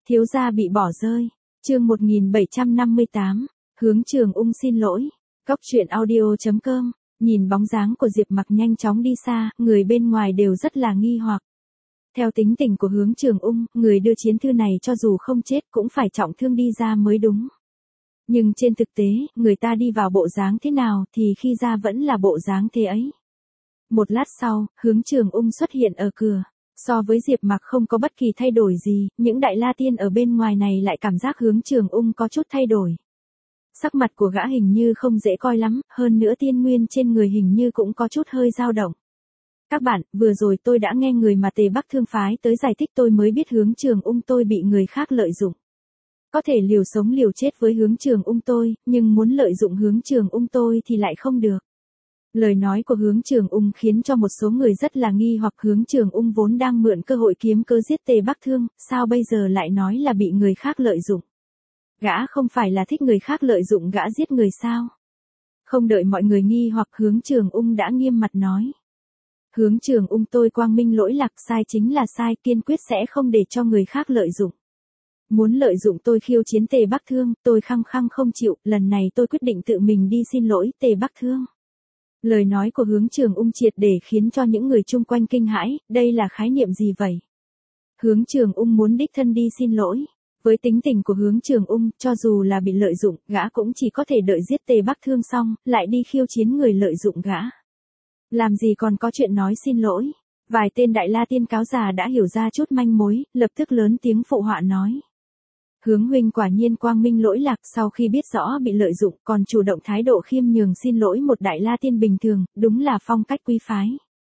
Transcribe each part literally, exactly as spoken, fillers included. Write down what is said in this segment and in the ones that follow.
Thiếu gia bị bỏ rơi. Chương một nghìn bảy trăm năm mươi tám. Hướng Trường Ung xin lỗi. Góc truyện audio chấm com. Nhìn bóng dáng của Diệp Mặc nhanh chóng đi xa, người bên ngoài đều rất là nghi hoặc. Theo tính tình của Hướng Trường Ung, người đưa chiến thư này cho dù không chết cũng phải trọng thương đi ra mới đúng. Nhưng trên thực tế, người ta đi vào bộ dáng thế nào thì khi ra vẫn là bộ dáng thế ấy. Một lát sau, Hướng Trường Ung xuất hiện ở cửa. So với Diệp Mặc không có bất kỳ thay đổi gì, những đại la tiên ở bên ngoài này lại cảm giác Hướng Trường Ung có chút thay đổi. Sắc mặt của gã hình như không dễ coi lắm, hơn nữa tiên nguyên trên người hình như cũng có chút hơi dao động. Các bạn, vừa rồi tôi đã nghe người mà Tề Bắc Thương phái tới giải thích, tôi mới biết Hướng Trường Ung tôi bị người khác lợi dụng. Có thể liều sống liều chết với Hướng Trường Ung tôi, nhưng muốn lợi dụng Hướng Trường Ung tôi thì lại không được. Lời nói của Hướng Trường Ung khiến cho một số người rất là nghi hoặc. Hướng Trường Ung vốn đang mượn cơ hội kiếm cớ giết Tề Bắc Thương, sao bây giờ lại nói là bị người khác lợi dụng? Gã không phải là thích người khác lợi dụng gã giết người sao? Không đợi mọi người nghi hoặc, Hướng Trường Ung đã nghiêm mặt nói. Hướng Trường Ung tôi quang minh lỗi lạc, sai chính là sai, kiên quyết sẽ không để cho người khác lợi dụng. Muốn lợi dụng tôi khiêu chiến Tề Bắc Thương, tôi khăng khăng không chịu, lần này tôi quyết định tự mình đi xin lỗi Tề Bắc Thương. Lời nói của Hướng Trường Ung triệt để khiến cho những người chung quanh kinh hãi, đây là khái niệm gì vậy? Hướng Trường Ung muốn đích thân đi xin lỗi. Với tính tình của Hướng Trường Ung, cho dù là bị lợi dụng, gã cũng chỉ có thể đợi giết Tề Bắc Thương xong, lại đi khiêu chiến người lợi dụng gã. Làm gì còn có chuyện nói xin lỗi. Vài tên đại la tiên cáo già đã hiểu ra chút manh mối, lập tức lớn tiếng phụ họa nói. Hướng huynh quả nhiên quang minh lỗi lạc, sau khi biết rõ bị lợi dụng còn chủ động thái độ khiêm nhường xin lỗi một đại la tiên bình thường, đúng là phong cách quý phái.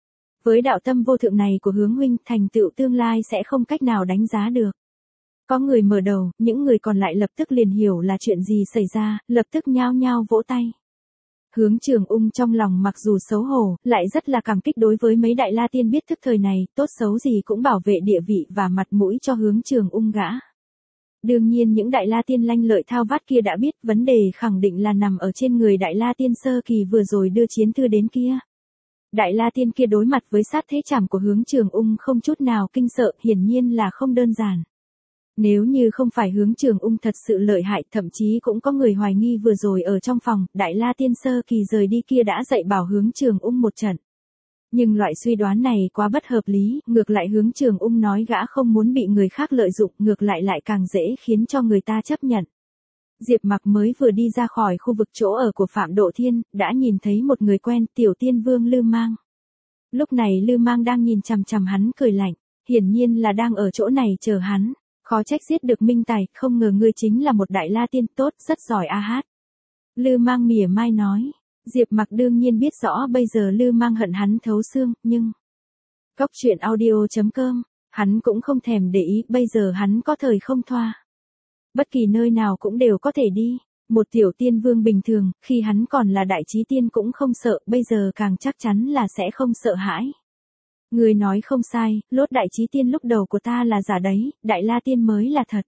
Với đạo tâm vô thượng này của Hướng huynh, thành tựu tương lai sẽ không cách nào đánh giá được. Có người mở đầu, những người còn lại lập tức liền hiểu là chuyện gì xảy ra, lập tức nhao nhao vỗ tay. Hướng Trường Ung trong lòng mặc dù xấu hổ, lại rất là cảm kích đối với mấy đại la tiên biết thức thời này, tốt xấu gì cũng bảo vệ địa vị và mặt mũi cho Hướng Trường Ung gã. Đương nhiên những đại la tiên lanh lợi thao vát kia đã biết, vấn đề khẳng định là nằm ở trên người đại la tiên sơ kỳ vừa rồi đưa chiến thư đến kia. Đại la tiên kia đối mặt với sát thế chảm của Hướng Trường Ung không chút nào kinh sợ, hiển nhiên là không đơn giản. Nếu như không phải Hướng Trường Ung thật sự lợi hại, thậm chí cũng có người hoài nghi vừa rồi ở trong phòng, đại la tiên sơ kỳ rời đi kia đã dạy bảo Hướng Trường Ung một trận. Nhưng loại suy đoán này quá bất hợp lý, ngược lại Hướng Trường Ung nói gã không muốn bị người khác lợi dụng, ngược lại lại càng dễ khiến cho người ta chấp nhận. Diệp Mặc mới vừa đi ra khỏi khu vực chỗ ở của Phạm Độ Thiên, đã nhìn thấy một người quen, Tiểu Tiên Vương Lư Mang. Lúc này Lư Mang đang nhìn chằm chằm hắn cười lạnh, hiển nhiên là đang ở chỗ này chờ hắn. Khó trách giết được Minh Tài, không ngờ ngươi chính là một đại la tiên, tốt, rất giỏi a hát. Lư Mang mỉa mai nói. Diệp Mặc đương nhiên biết rõ bây giờ Lư Mang hận hắn thấu xương, nhưng... Góc truyện audio chấm com, hắn cũng không thèm để ý, bây giờ hắn có thời không thoa. Bất kỳ nơi nào cũng đều có thể đi, một tiểu tiên vương bình thường, khi hắn còn là đại chí tiên cũng không sợ, bây giờ càng chắc chắn là sẽ không sợ hãi. Người nói không sai, lốt đại chí tiên lúc đầu của ta là giả đấy, đại la tiên mới là thật.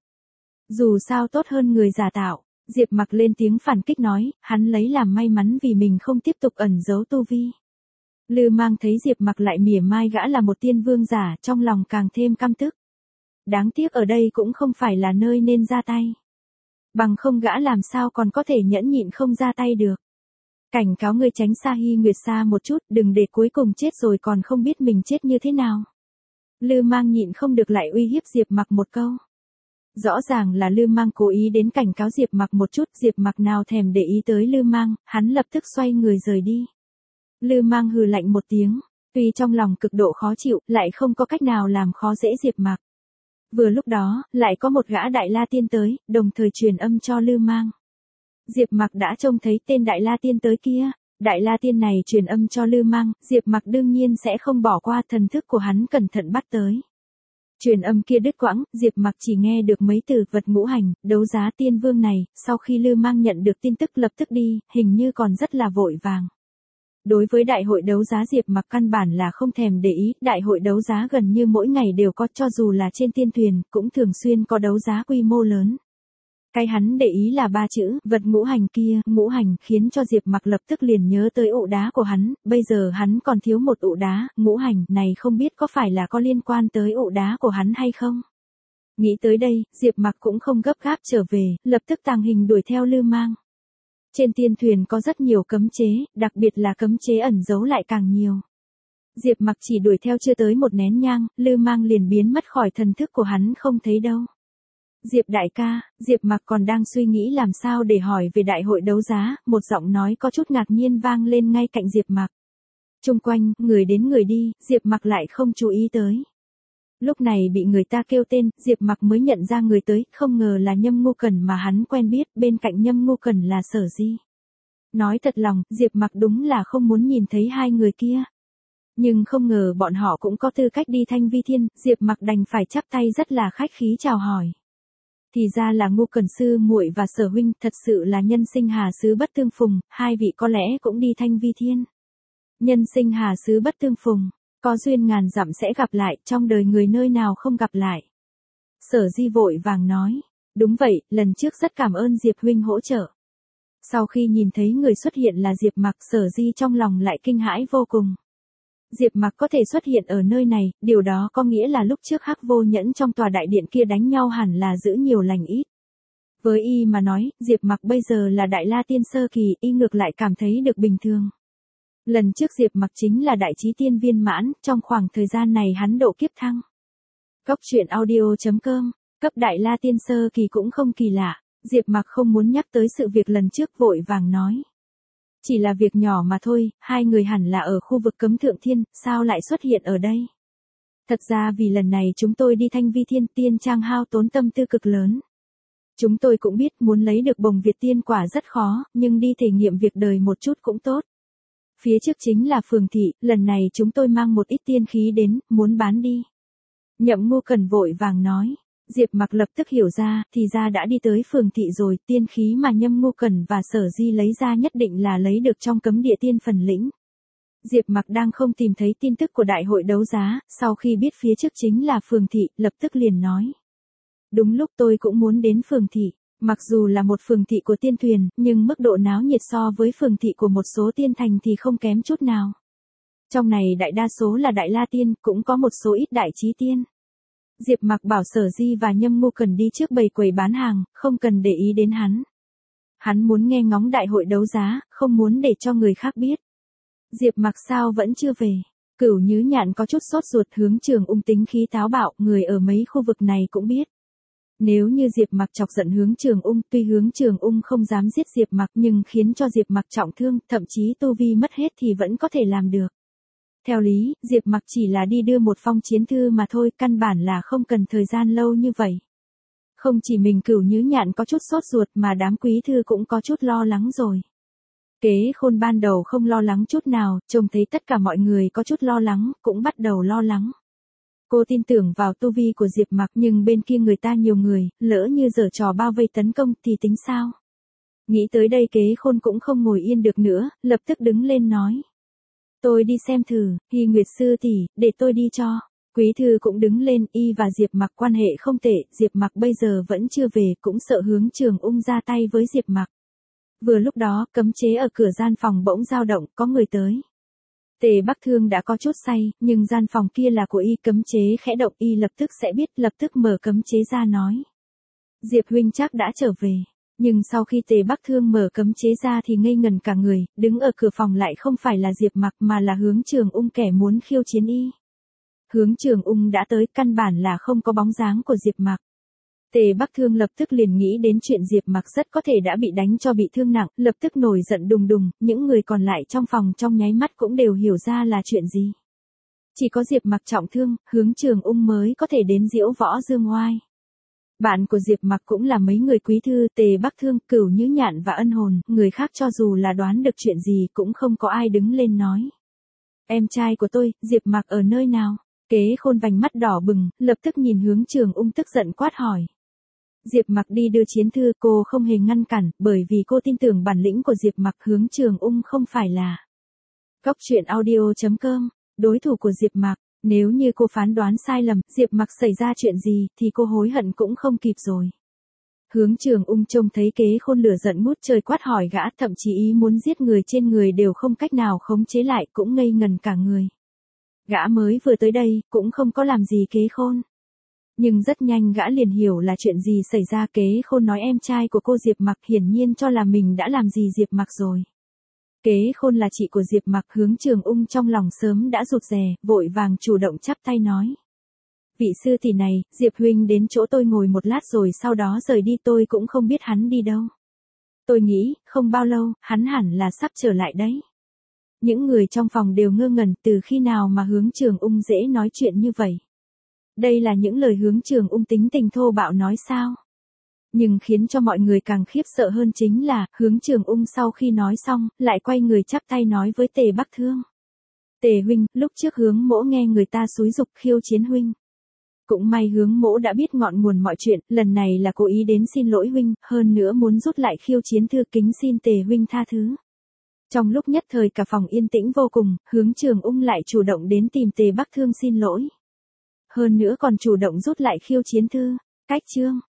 Dù sao tốt hơn người giả tạo. Diệp Mặc lên tiếng phản kích nói, hắn lấy làm may mắn vì mình không tiếp tục ẩn giấu tu vi. Lư Mang thấy Diệp Mặc lại mỉa mai gã là một tiên vương giả, trong lòng càng thêm căm tức. Đáng tiếc ở đây cũng không phải là nơi nên ra tay. Bằng không gã làm sao còn có thể nhẫn nhịn không ra tay được. Cảnh cáo ngươi tránh xa Hy Nguyệt xa một chút, đừng để cuối cùng chết rồi còn không biết mình chết như thế nào. Lư Mang nhịn không được lại uy hiếp Diệp Mặc một câu. Rõ ràng là Lư Mang cố ý đến cảnh cáo Diệp Mặc một chút, Diệp Mặc nào thèm để ý tới Lư Mang, hắn lập tức xoay người rời đi. Lư Mang hừ lạnh một tiếng, tuy trong lòng cực độ khó chịu, lại không có cách nào làm khó dễ Diệp Mặc. Vừa lúc đó, lại có một gã đại la tiên tới, đồng thời truyền âm cho Lư Mang. Diệp Mặc đã trông thấy tên đại la tiên tới kia, đại la tiên này truyền âm cho Lư Mang, Diệp Mặc đương nhiên sẽ không bỏ qua, thần thức của hắn cẩn thận bắt tới. Truyền âm kia đứt quãng, Diệp Mặc chỉ nghe được mấy từ vật ngũ hành, đấu giá tiên vương này, sau khi Lư Mang nhận được tin tức lập tức đi, hình như còn rất là vội vàng. Đối với đại hội đấu giá Diệp Mặc căn bản là không thèm để ý, đại hội đấu giá gần như mỗi ngày đều có, cho dù là trên tiên thuyền, cũng thường xuyên có đấu giá quy mô lớn. Cái hắn để ý là ba chữ, vật ngũ hành kia, ngũ hành, khiến cho Diệp Mặc lập tức liền nhớ tới ụ đá của hắn, bây giờ hắn còn thiếu một ụ đá, ngũ hành, này không biết có phải là có liên quan tới ụ đá của hắn hay không? Nghĩ tới đây, Diệp Mặc cũng không gấp gáp trở về, lập tức tàng hình đuổi theo Lư Mang. Trên tiên thuyền có rất nhiều cấm chế, đặc biệt là cấm chế ẩn giấu lại càng nhiều. Diệp Mặc chỉ đuổi theo chưa tới một nén nhang, Lư Mang liền biến mất khỏi thần thức của hắn không thấy đâu. Diệp đại ca, Diệp Mặc còn đang suy nghĩ làm sao để hỏi về đại hội đấu giá, một giọng nói có chút ngạc nhiên vang lên ngay cạnh Diệp Mặc. Chung quanh, người đến người đi, Diệp Mặc lại không chú ý tới. Lúc này bị người ta kêu tên, Diệp Mặc mới nhận ra người tới, không ngờ là Nhâm Ngu Cẩn mà hắn quen biết, bên cạnh Nhâm Ngu Cẩn là Sở Di. Nói thật lòng, Diệp Mặc đúng là không muốn nhìn thấy hai người kia. Nhưng không ngờ bọn họ cũng có tư cách đi Thanh Vi Thiên, Diệp Mặc đành phải chắp tay rất là khách khí chào hỏi. Thì ra là Ngu Cẩn sư muội và Sở huynh, thật sự là nhân sinh hà xứ bất tương phùng, hai vị có lẽ cũng đi Thanh Vi Thiên. Nhân sinh hà xứ bất tương phùng, có duyên ngàn dặm sẽ gặp lại, trong đời người nơi nào không gặp lại. Sở Di vội vàng nói, đúng vậy, lần trước rất cảm ơn Diệp huynh hỗ trợ. Sau khi nhìn thấy người xuất hiện là Diệp Mặc, Sở Di trong lòng lại kinh hãi vô cùng. Diệp Mặc có thể xuất hiện ở nơi này, điều đó có nghĩa là lúc trước Hắc Vô Nhẫn trong tòa đại điện kia đánh nhau hẳn là giữ nhiều lành ít. Với y mà nói, Diệp Mặc bây giờ là Đại La Tiên sơ kỳ, y ngược lại cảm thấy được bình thường. Lần trước Diệp Mặc chính là đại chí tiên viên mãn, trong khoảng thời gian này hắn độ kiếp thăng. Góc truyện audio chấm com, cấp Đại La Tiên sơ kỳ cũng không kỳ lạ, Diệp Mặc không muốn nhắc tới sự việc lần trước vội vàng nói. Chỉ là việc nhỏ mà thôi, hai người hẳn là ở khu vực cấm thượng thiên, sao lại xuất hiện ở đây? Thật ra vì lần này chúng tôi đi Thanh Vi Thiên tiên trang hao tốn tâm tư cực lớn. Chúng tôi cũng biết muốn lấy được bồng Việt tiên quả rất khó, nhưng đi thể nghiệm việc đời một chút cũng tốt. Phía trước chính là phường thị, lần này chúng tôi mang một ít tiên khí đến, muốn bán đi. Nhậm Ngu Cẩn vội vàng nói. Diệp Mặc lập tức hiểu ra, thì ra đã đi tới phường thị rồi, tiên khí mà Nhâm Ngu Cẩn và Sở Di lấy ra nhất định là lấy được trong cấm địa tiên phần lĩnh. Diệp Mặc đang không tìm thấy tin tức của đại hội đấu giá, sau khi biết phía trước chính là phường thị, lập tức liền nói. Đúng lúc tôi cũng muốn đến phường thị, mặc dù là một phường thị của tiên thuyền, nhưng mức độ náo nhiệt so với phường thị của một số tiên thành thì không kém chút nào. Trong này đại đa số là Đại La Tiên, cũng có một số ít đại chí tiên. Diệp Mặc bảo Sở Di và Nhâm Ngu Cẩn đi trước bầy quầy bán hàng, không cần để ý đến hắn. Hắn muốn nghe ngóng đại hội đấu giá, không muốn để cho người khác biết. Diệp Mặc sao vẫn chưa về? Cửu Nhứ Nhạn có chút sốt ruột, Hướng Trường Ung tính khí táo bạo, người ở mấy khu vực này cũng biết. Nếu như Diệp Mặc chọc giận Hướng Trường Ung, tuy Hướng Trường Ung không dám giết Diệp Mặc nhưng khiến cho Diệp Mặc trọng thương, thậm chí tu vi mất hết thì vẫn có thể làm được. Theo lý, Diệp Mặc chỉ là đi đưa một phong chiến thư mà thôi, căn bản là không cần thời gian lâu như vậy. Không chỉ mình Cửu Nhứ Nhạn có chút sốt ruột mà đám quý thư cũng có chút lo lắng rồi. Kế Khôn ban đầu không lo lắng chút nào, trông thấy tất cả mọi người có chút lo lắng, cũng bắt đầu lo lắng. Cô tin tưởng vào tu vi của Diệp Mặc nhưng bên kia người ta nhiều người, lỡ như giở trò bao vây tấn công thì tính sao? Nghĩ tới đây Kế Khôn cũng không ngồi yên được nữa, lập tức đứng lên nói. Tôi đi xem thử, Hy Nguyệt sư tỷ, để tôi đi cho. Quý thư cũng đứng lên, y và Diệp Mặc quan hệ không tệ, Diệp Mặc bây giờ vẫn chưa về, cũng sợ Hướng Trường Ung ra tay với Diệp Mặc. Vừa lúc đó, cấm chế ở cửa gian phòng bỗng dao động, có người tới. Tề Bắc Thương đã có chút say, nhưng gian phòng kia là của y, cấm chế khẽ động y lập tức sẽ biết, lập tức mở cấm chế ra nói. Diệp huynh chắc đã trở về. Nhưng sau khi Tề Bắc Thương mở cấm chế ra thì ngây ngần cả người, đứng ở cửa phòng lại không phải là Diệp Mặc mà là Hướng Trường Ung kẻ muốn khiêu chiến y. Hướng Trường Ung đã tới, căn bản là không có bóng dáng của Diệp Mặc. Tề Bắc Thương lập tức liền nghĩ đến chuyện Diệp Mặc rất có thể đã bị đánh cho bị thương nặng, lập tức nổi giận đùng đùng, những người còn lại trong phòng trong nháy mắt cũng đều hiểu ra là chuyện gì. Chỉ có Diệp Mặc trọng thương, Hướng Trường Ung mới có thể đến diễu võ dương oai. Bạn của Diệp Mặc cũng là mấy người quý thư, Tề Bắc Thương, Cửu Nhứ Nhạn và Ân Hồn, người khác cho dù là đoán được chuyện gì cũng không có ai đứng lên nói. Em trai của tôi, Diệp Mặc ở nơi nào? Kế Khôn vành mắt đỏ bừng, lập tức nhìn Hướng Trường Ung tức giận quát hỏi. Diệp Mặc đi đưa chiến thư, cô không hề ngăn cản, bởi vì cô tin tưởng bản lĩnh của Diệp Mặc. Hướng Trường Ung không phải là Góc truyện audio chấm com, đối thủ của Diệp Mặc. Nếu như cô phán đoán sai lầm, Diệp Mặc xảy ra chuyện gì, thì cô hối hận cũng không kịp rồi. Hướng Trường Ung trông thấy Kế Khôn lửa giận ngút trời quát hỏi gã, thậm chí ý muốn giết người trên người đều không cách nào khống chế lại, cũng ngây ngần cả người. Gã mới vừa tới đây, cũng không có làm gì Kế Khôn. Nhưng rất nhanh gã liền hiểu là chuyện gì xảy ra. Kế Khôn nói em trai của cô Diệp Mặc hiển nhiên cho là mình đã làm gì Diệp Mặc rồi. Kế Khôn là chị của Diệp Mặc, Hướng Trường Ung trong lòng sớm đã rụt rè, vội vàng chủ động chắp tay nói. Vị sư tỷ này, Diệp huynh đến chỗ tôi ngồi một lát rồi sau đó rời đi, tôi cũng không biết hắn đi đâu. Tôi nghĩ, không bao lâu, hắn hẳn là sắp trở lại đấy. Những người trong phòng đều ngơ ngẩn, từ khi nào mà Hướng Trường Ung dễ nói chuyện như vậy. Đây là những lời Hướng Trường Ung tính tình thô bạo nói sao? Nhưng khiến cho mọi người càng khiếp sợ hơn chính là, Hướng Trường Ung sau khi nói xong, lại quay người chắp tay nói với Tề Bắc Thương. Tề huynh, lúc trước Hướng mỗ nghe người ta xúi giục khiêu chiến huynh. Cũng may Hướng mỗ đã biết ngọn nguồn mọi chuyện, lần này là cố ý đến xin lỗi huynh, hơn nữa muốn rút lại khiêu chiến, thư kính xin Tề huynh tha thứ. Trong lúc nhất thời cả phòng yên tĩnh vô cùng, Hướng Trường Ung lại chủ động đến tìm Tề Bắc Thương xin lỗi. Hơn nữa còn chủ động rút lại khiêu chiến thư. Cách chương